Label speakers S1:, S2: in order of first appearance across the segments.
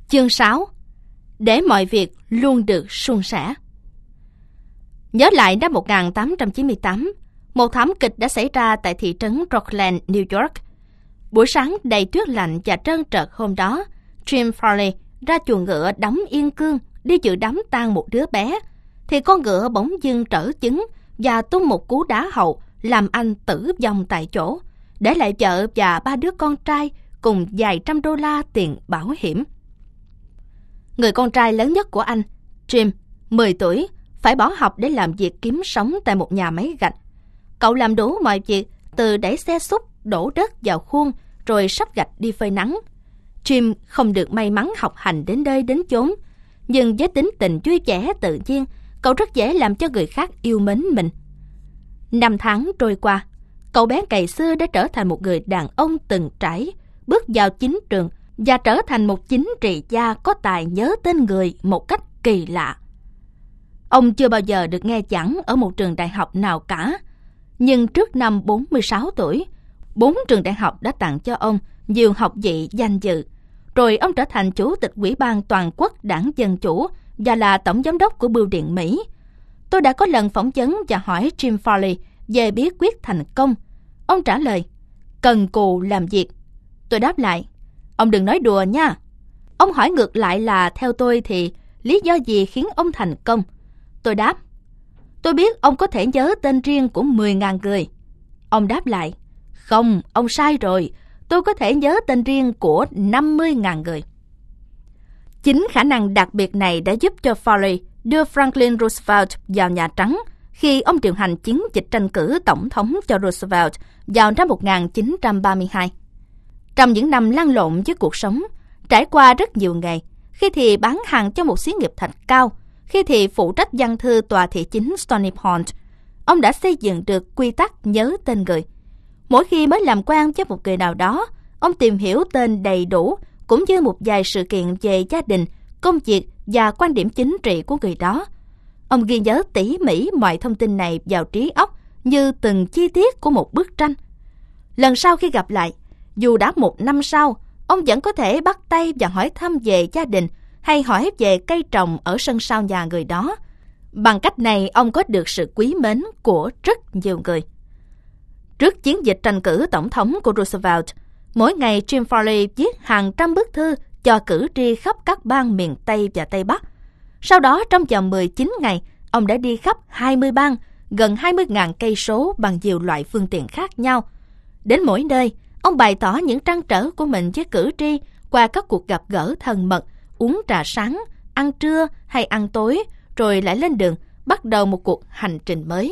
S1: Chương 6. Để mọi việc luôn được suôn sẻ. Nhớ lại năm 1898, một thảm kịch đã xảy ra tại thị trấn Rockland, New York. Buổi sáng đầy tuyết lạnh và trơn trợt hôm đó, Jim Farley ra chuồng ngựa đóng yên cương đi dự đám tang một đứa bé, thì con ngựa bỗng dưng trở chứng và tung một cú đá hậu làm anh tử vong tại chỗ, để lại vợ và 3 đứa con trai cùng vài trăm đô la tiền bảo hiểm. Người con trai lớn nhất của anh, Jim, 10 tuổi, phải bỏ học để làm việc kiếm sống tại một nhà máy gạch. Cậu làm đủ mọi việc, từ đẩy xe xúc, đổ đất vào khuôn, rồi sắp gạch đi phơi nắng. Jim không được may mắn học hành đến nơi đến chốn, nhưng với tính tình vui vẻ tự nhiên, cậu rất dễ làm cho người khác yêu mến mình. 5 tháng trôi qua, cậu bé cày xưa đã trở thành một người đàn ông từng trải, bước vào chính trường và trở thành một chính trị gia có tài nhớ tên người một cách kỳ lạ. Ông chưa bao giờ được nghe giảng ở một trường đại học nào cả, nhưng trước năm 46 tuổi, 4 trường đại học đã tặng cho ông nhiều học vị danh dự. Rồi ông trở thành chủ tịch Ủy ban Toàn quốc Đảng Dân Chủ và là tổng giám đốc của Bưu điện Mỹ. Tôi đã có lần phỏng vấn và hỏi Jim Farley về bí quyết thành công. Ông trả lời, cần cù làm việc. Tôi đáp lại, ông đừng nói đùa nha. Ông hỏi ngược lại là theo tôi thì lý do gì khiến ông thành công? Tôi đáp, tôi biết ông có thể nhớ tên riêng của 10.000 người. Ông đáp lại, không, ông sai rồi. Tôi có thể nhớ tên riêng của 50.000 người. Chính khả năng đặc biệt này đã giúp cho Farley đưa Franklin Roosevelt vào Nhà Trắng khi ông điều hành chiến dịch tranh cử tổng thống cho Roosevelt vào năm 1932. Trong những năm lăn lộn với cuộc sống, trải qua rất nhiều nghề, khi thì bán hàng cho một xí nghiệp thạch cao, khi thì phụ trách văn thư tòa thị chính Stony Point, ông đã xây dựng được quy tắc nhớ tên người. Mỗi khi mới làm quen với một người nào đó, ông tìm hiểu tên đầy đủ, cũng như một vài sự kiện về gia đình, công việc và quan điểm chính trị của người đó. Ông ghi nhớ tỉ mỉ mọi thông tin này vào trí óc như từng chi tiết của một bức tranh. Lần sau khi gặp lại, dù đã 1 năm sau, ông vẫn có thể bắt tay và hỏi thăm về gia đình hay hỏi về cây trồng ở sân sau nhà người đó. Bằng cách này, ông có được sự quý mến của rất nhiều người. Trước chiến dịch tranh cử tổng thống của Roosevelt, mỗi ngày Jim Farley viết hàng trăm bức thư cho cử tri khắp các bang miền Tây và Tây Bắc. Sau đó, trong vòng 19 ngày, ông đã đi khắp 20 bang, gần 20.000 cây số bằng nhiều loại phương tiện khác nhau. Đến mỗi nơi, ông bày tỏ những trăn trở của mình với cử tri qua các cuộc gặp gỡ thân mật, uống trà sáng, ăn trưa hay ăn tối, rồi lại lên đường, bắt đầu một cuộc hành trình mới.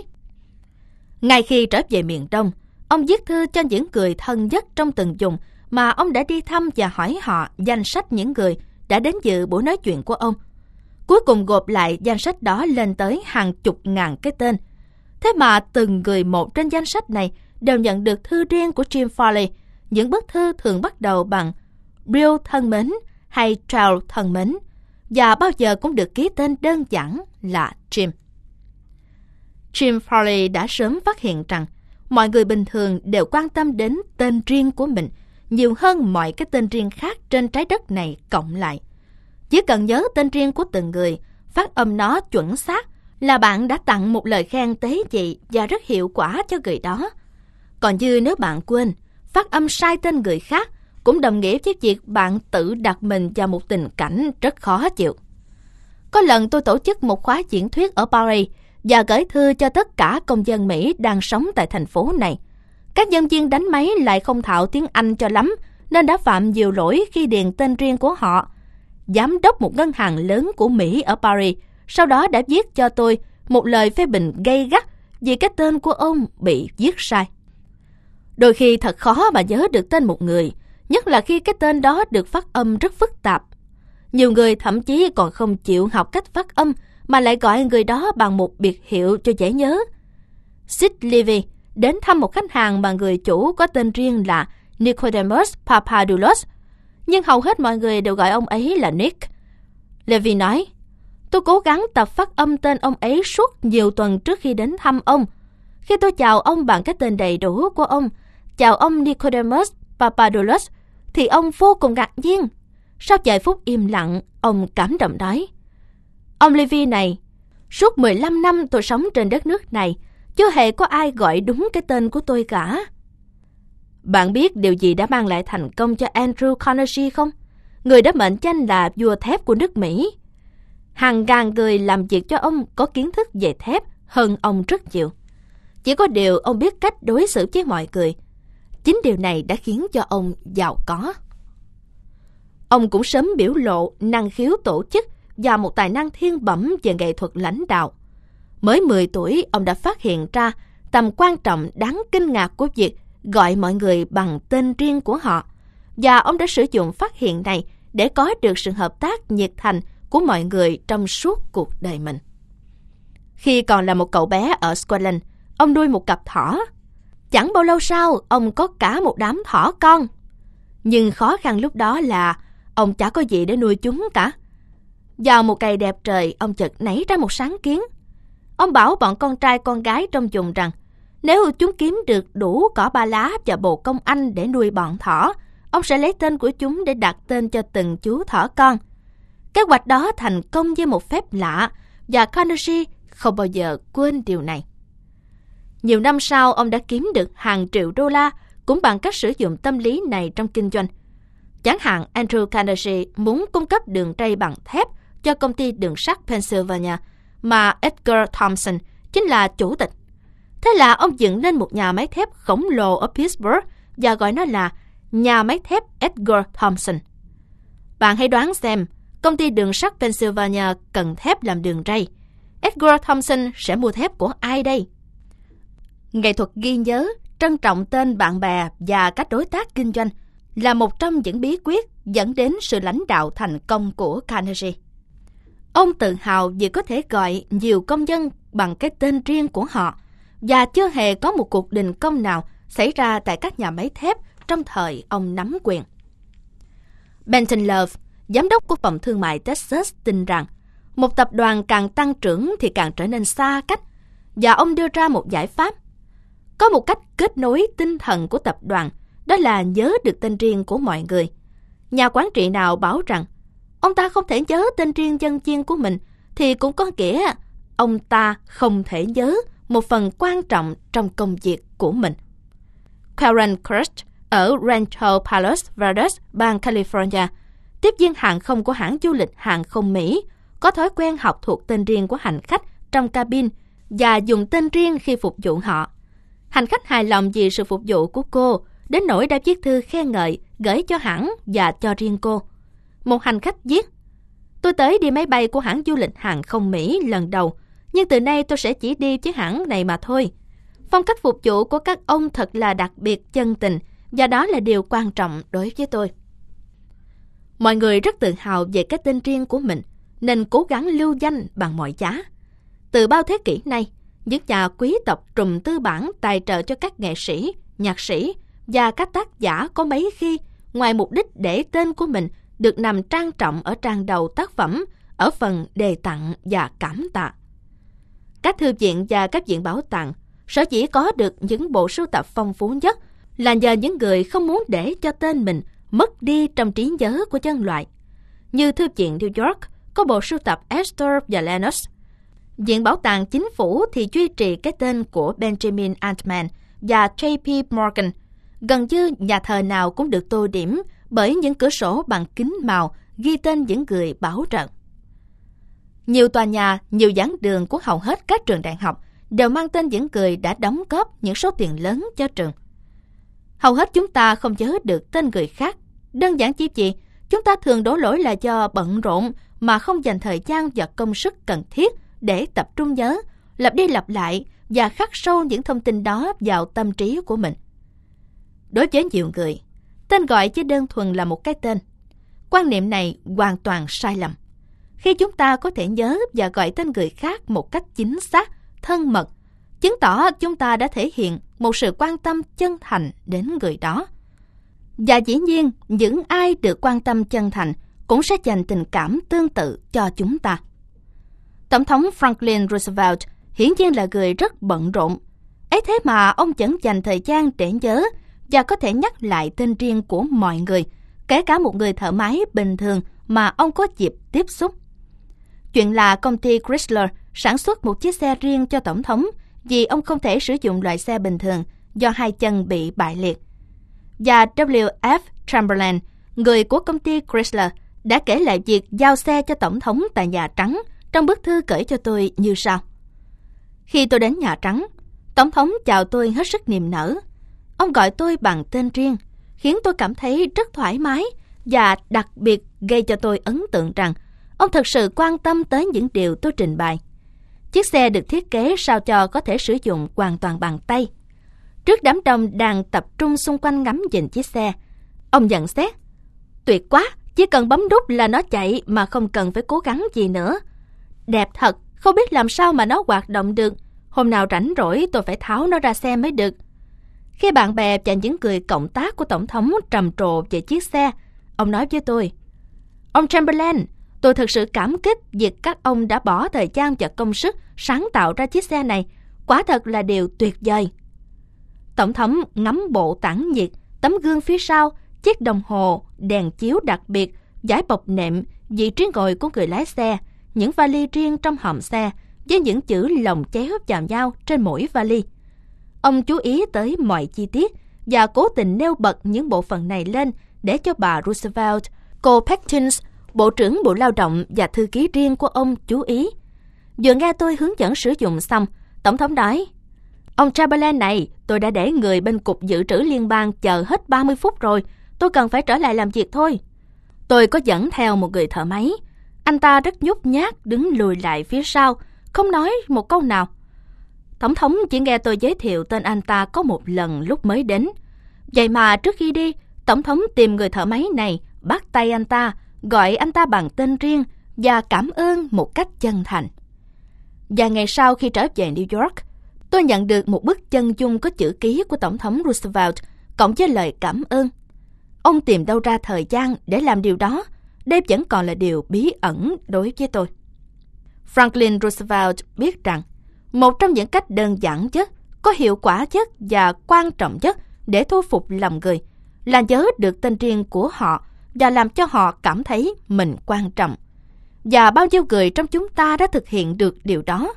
S1: Ngay khi trở về miền Đông, ông viết thư cho những người thân nhất trong từng vùng mà ông đã đi thăm và hỏi họ danh sách những người đã đến dự buổi nói chuyện của ông. Cuối cùng gộp lại danh sách đó lên tới hàng chục ngàn cái tên. Thế mà từng người một trên danh sách này đều nhận được thư riêng của Jim Farley. Những bức thư thường bắt đầu bằng Bill thân mến hay Charles thân mến, và bao giờ cũng được ký tên đơn giản là Jim. Jim Farley đã sớm phát hiện rằng mọi người bình thường đều quan tâm đến tên riêng của mình nhiều hơn mọi cái tên riêng khác trên trái đất này cộng lại. Chỉ cần nhớ tên riêng của từng người, phát âm nó chuẩn xác là bạn đã tặng một lời khen tế nhị và rất hiệu quả cho người đó. Còn như nếu bạn quên, phát âm sai tên người khác cũng đồng nghĩa với việc bạn tự đặt mình vào một tình cảnh rất khó chịu. Có lần tôi tổ chức một khóa diễn thuyết ở Paris và gửi thư cho tất cả công dân Mỹ đang sống tại thành phố này. Các nhân viên đánh máy lại không thạo tiếng Anh cho lắm, nên đã phạm nhiều lỗi khi điền tên riêng của họ. Giám đốc một ngân hàng lớn của Mỹ ở Paris sau đó đã viết cho tôi một lời phê bình gay gắt vì cái tên của ông bị viết sai. Đôi khi thật khó mà nhớ được tên một người, nhất là khi cái tên đó được phát âm rất phức tạp. Nhiều người thậm chí còn không chịu học cách phát âm mà lại gọi người đó bằng một biệt hiệu cho dễ nhớ. Sid Levy đến thăm một khách hàng mà người chủ có tên riêng là Nicodemus Papadoulos, nhưng hầu hết mọi người đều gọi ông ấy là Nick. Levy nói, tôi cố gắng tập phát âm tên ông ấy suốt nhiều tuần trước khi đến thăm ông. Khi tôi chào ông bằng cái tên đầy đủ của ông, chào ông Nicodemus Papadoulos, thì ông vô cùng ngạc nhiên. Sau vài phút im lặng, ông cảm động nói: "Ông Levy này, suốt 15 năm tôi sống trên đất nước này, chưa hề có ai gọi đúng cái tên của tôi cả." Bạn biết điều gì đã mang lại thành công cho Andrew Carnegie không? Người đã mệnh danh là vua thép của nước Mỹ. Hàng ngàn người làm việc cho ông có kiến thức về thép hơn ông rất nhiều. Chỉ có điều ông biết cách đối xử với mọi người. Chính điều này đã khiến cho ông giàu có. Ông cũng sớm biểu lộ năng khiếu tổ chức và một tài năng thiên bẩm về nghệ thuật lãnh đạo. Mới 10 tuổi, ông đã phát hiện ra tầm quan trọng đáng kinh ngạc của việc gọi mọi người bằng tên riêng của họ, và ông đã sử dụng phát hiện này để có được sự hợp tác nhiệt thành của mọi người trong suốt cuộc đời mình. Khi còn là một cậu bé ở Scotland, ông nuôi một cặp thỏ. Chẳng bao lâu sau, ông có cả một đám thỏ con. Nhưng khó khăn lúc đó là ông chả có gì để nuôi chúng cả. Vào một ngày đẹp trời, ông chợt nảy ra một sáng kiến. Ông bảo bọn con trai con gái trong vùng rằng nếu chúng kiếm được đủ cỏ ba lá và bồ công anh để nuôi bọn thỏ, ông sẽ lấy tên của chúng để đặt tên cho từng chú thỏ con. Kế hoạch đó thành công với một phép lạ, và Carnegie không bao giờ quên điều này. Nhiều năm sau, ông đã kiếm được hàng triệu đô la cũng bằng cách sử dụng tâm lý này trong kinh doanh. Chẳng hạn, Andrew Carnegie muốn cung cấp đường ray bằng thép cho công ty đường sắt Pennsylvania mà Edgar Thomson chính là chủ tịch. Thế là ông dựng nên một nhà máy thép khổng lồ ở Pittsburgh và gọi nó là nhà máy thép Edgar Thomson. Bạn hãy đoán xem, công ty đường sắt Pennsylvania cần thép làm đường ray. Edgar Thomson sẽ mua thép của ai đây? Nghệ thuật ghi nhớ, trân trọng tên bạn bè và các đối tác kinh doanh là một trong những bí quyết dẫn đến sự lãnh đạo thành công của Carnegie. Ông tự hào vì có thể gọi nhiều công dân bằng cái tên riêng của họ, và chưa hề có một cuộc đình công nào xảy ra tại các nhà máy thép trong thời ông nắm quyền. Benton Love, giám đốc của phòng thương mại Texas, tin rằng một tập đoàn càng tăng trưởng thì càng trở nên xa cách, và ông đưa ra một giải pháp. Có một cách kết nối tinh thần của tập đoàn, đó là nhớ được tên riêng của mọi người. Nhà quản trị nào bảo rằng ông ta không thể nhớ tên riêng nhân viên của mình, thì cũng có nghĩa ông ta không thể nhớ một phần quan trọng trong công việc của mình. Karen Kurtz ở Rancho Palos Verdes, bang California, tiếp viên hàng không của hãng du lịch hàng không Mỹ, có thói quen học thuộc tên riêng của hành khách trong cabin và dùng tên riêng khi phục vụ họ. Hành khách hài lòng vì sự phục vụ của cô, đến nỗi đã viết thư khen ngợi gửi cho hãng và cho riêng cô. Một hành khách viết: "Tôi tới đi máy bay của hãng du lịch hàng không Mỹ lần đầu, nhưng từ nay tôi sẽ chỉ đi với hãng này mà thôi. Phong cách phục vụ của các ông thật là đặc biệt chân tình, và đó là điều quan trọng đối với tôi." Mọi người rất tự hào về cái tên riêng của mình, nên cố gắng lưu danh bằng mọi giá. Từ bao thế kỷ nay, những nhà quý tộc trùm tư bản tài trợ cho các nghệ sĩ, nhạc sĩ và các tác giả có mấy khi, ngoài mục đích để tên của mình được nằm trang trọng ở trang đầu tác phẩm, ở phần đề tặng và cảm tạ. Các thư viện và các viện bảo tàng sở dĩ có được những bộ sưu tập phong phú nhất là nhờ những người không muốn để cho tên mình mất đi trong trí nhớ của nhân loại. Như Thư viện New York có bộ sưu tập Astor và Lenox. Viện Bảo tàng Chính phủ thì duy trì cái tên của Benjamin Altman và J.P. Morgan. Gần như nhà thờ nào cũng được tô điểm bởi những cửa sổ bằng kính màu ghi tên những người bảo trợ. Nhiều tòa nhà, nhiều giảng đường của hầu hết các trường đại học đều mang tên những người đã đóng góp những số tiền lớn cho trường. Hầu hết chúng ta không nhớ được tên người khác. Đơn giản chỉ vì chúng ta thường đổ lỗi là do bận rộn mà không dành thời gian và công sức cần thiết để tập trung nhớ, lặp đi lặp lại và khắc sâu những thông tin đó vào tâm trí của mình. Đối với nhiều người, tên gọi chỉ đơn thuần là một cái tên. Quan niệm này hoàn toàn sai lầm. Khi chúng ta có thể nhớ và gọi tên người khác một cách chính xác, thân mật, chứng tỏ chúng ta đã thể hiện một sự quan tâm chân thành đến người đó. Và dĩ nhiên, những ai được quan tâm chân thành cũng sẽ dành tình cảm tương tự cho chúng ta. Tổng thống Franklin Roosevelt hiển nhiên là người rất bận rộn. Ấy thế mà ông vẫn dành thời gian để nhớ và có thể nhắc lại tên riêng của mọi người, kể cả một người thợ máy bình thường mà ông có dịp tiếp xúc. Chuyện là công ty Chrysler sản xuất một chiếc xe riêng cho Tổng thống vì ông không thể sử dụng loại xe bình thường do hai chân bị bại liệt. Và W.F. Chamberlain, người của công ty Chrysler, đã kể lại việc giao xe cho Tổng thống tại Nhà Trắng trong bức thư gửi cho tôi như sau. Khi tôi đến Nhà Trắng, Tổng thống chào tôi hết sức niềm nở. Ông gọi tôi bằng tên riêng, khiến tôi cảm thấy rất thoải mái và đặc biệt gây cho tôi ấn tượng rằng ông thực sự quan tâm tới những điều tôi trình bày. Chiếc xe được thiết kế sao cho có thể sử dụng hoàn toàn bằng tay. Trước đám đông đang tập trung xung quanh ngắm nhìn chiếc xe, ông nhận xét: tuyệt quá, chỉ cần bấm nút là nó chạy mà không cần phải cố gắng gì nữa. Đẹp thật, không biết làm sao mà nó hoạt động được. Hôm nào rảnh rỗi tôi phải tháo nó ra xem mới được. Khi bạn bè và những người cộng tác của Tổng thống trầm trồ về chiếc xe, ông nói với tôi: ông Chamberlain, tôi thực sự cảm kích việc các ông đã bỏ thời gian và công sức sáng tạo ra chiếc xe này. Quả thật là điều tuyệt vời. Tổng thống ngắm bộ tản nhiệt, tấm gương phía sau, chiếc đồng hồ, đèn chiếu đặc biệt, dải bọc nệm, vị trí ngồi của người lái xe, những vali riêng trong hòm xe với những chữ lồng chéo vào nhau trên mỗi vali. Ông chú ý tới mọi chi tiết và cố tình nêu bật những bộ phận này lên để cho bà Roosevelt, cô Perkins, Bộ trưởng Bộ Lao động và thư ký riêng của ông chú ý. Vừa nghe tôi hướng dẫn sử dụng xong, Tổng thống nói: ông Chamberlain này, tôi đã để người bên Cục Dự trữ Liên bang chờ hết 30 phút rồi, tôi cần phải trở lại làm việc thôi. Tôi có dẫn theo một người thợ máy. Anh ta rất nhút nhát đứng lùi lại phía sau, không nói một câu nào. Tổng thống chỉ nghe tôi giới thiệu tên anh ta có một lần lúc mới đến. Vậy mà trước khi đi, Tổng thống tìm người thợ máy này, bắt tay anh ta, gọi anh ta bằng tên riêng và cảm ơn một cách chân thành. Và ngày sau khi trở về New York, tôi nhận được một bức chân dung có chữ ký của Tổng thống Roosevelt cộng với lời cảm ơn. Ông tìm đâu ra thời gian để làm điều đó? Đây vẫn còn là điều bí ẩn đối với tôi. Franklin Roosevelt biết rằng một trong những cách đơn giản nhất, có hiệu quả nhất và quan trọng nhất để thu phục lòng người là nhớ được tên riêng của họ và làm cho họ cảm thấy mình quan trọng. Và bao nhiêu người trong chúng ta đã thực hiện được điều đó?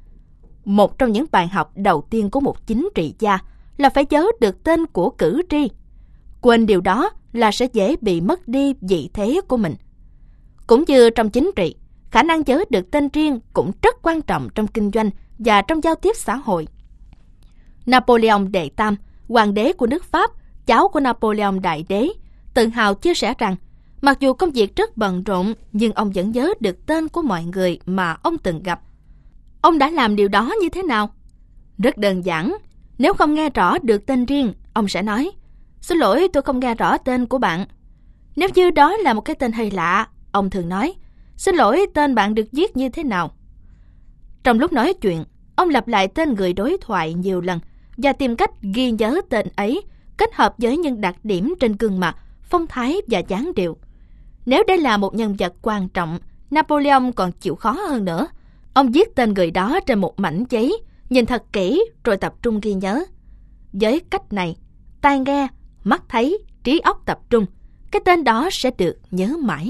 S1: Một trong những bài học đầu tiên của một chính trị gia là phải nhớ được tên của cử tri. Quên điều đó là sẽ dễ bị mất đi vị thế của mình. Cũng như trong chính trị, khả năng nhớ được tên riêng cũng rất quan trọng trong kinh doanh và trong giao tiếp xã hội. Napoleon đệ tam, hoàng đế của nước Pháp, cháu của Napoleon đại đế, tự hào chia sẻ rằng mặc dù công việc rất bận rộn nhưng ông vẫn nhớ được tên của mọi người mà ông từng gặp. Ông đã làm điều đó như thế nào? Rất đơn giản. Nếu không nghe rõ được tên riêng, ông sẽ nói: xin lỗi, tôi không nghe rõ tên của bạn. Nếu như đó là một cái tên hơi lạ, ông thường nói: xin lỗi, tên bạn được viết như thế nào? Trong lúc nói chuyện, ông lặp lại tên người đối thoại nhiều lần và tìm cách ghi nhớ tên ấy, kết hợp với những đặc điểm trên gương mặt, phong thái và dáng điệu. Nếu đây là một nhân vật quan trọng, Napoleon còn chịu khó hơn nữa. Ông viết tên người đó trên một mảnh giấy, nhìn thật kỹ rồi tập trung ghi nhớ. Với cách này, tai nghe, mắt thấy, trí óc tập trung, cái tên đó sẽ được nhớ mãi.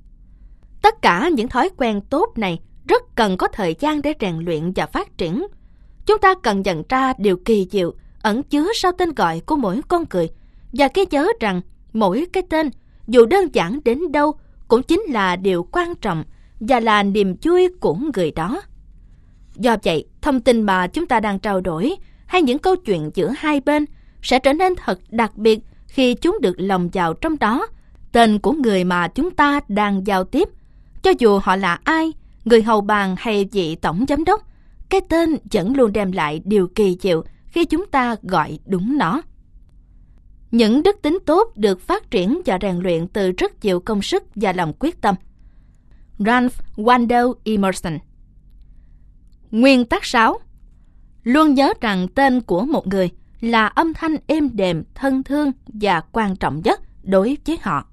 S1: Tất cả những thói quen tốt này rất cần có thời gian để rèn luyện và phát triển. Chúng ta cần nhận ra điều kỳ diệu ẩn chứa sau tên gọi của mỗi con người và cái nhớ rằng mỗi cái tên, dù đơn giản đến đâu, cũng chính là điều quan trọng và là niềm vui của người đó. Do vậy, thông tin mà chúng ta đang trao đổi hay những câu chuyện giữa hai bên sẽ trở nên thật đặc biệt khi chúng được lồng vào trong đó tên của người mà chúng ta đang giao tiếp. Cho dù họ là ai, người hầu bàn hay vị tổng giám đốc, cái tên vẫn luôn đem lại điều kỳ diệu khi chúng ta gọi đúng nó. Những đức tính tốt được phát triển và rèn luyện từ rất nhiều công sức và lòng quyết tâm. Ralph Waldo Emerson. Nguyên tắc 6. Luôn nhớ rằng tên của một người là âm thanh êm đềm, thân thương và quan trọng nhất đối với họ.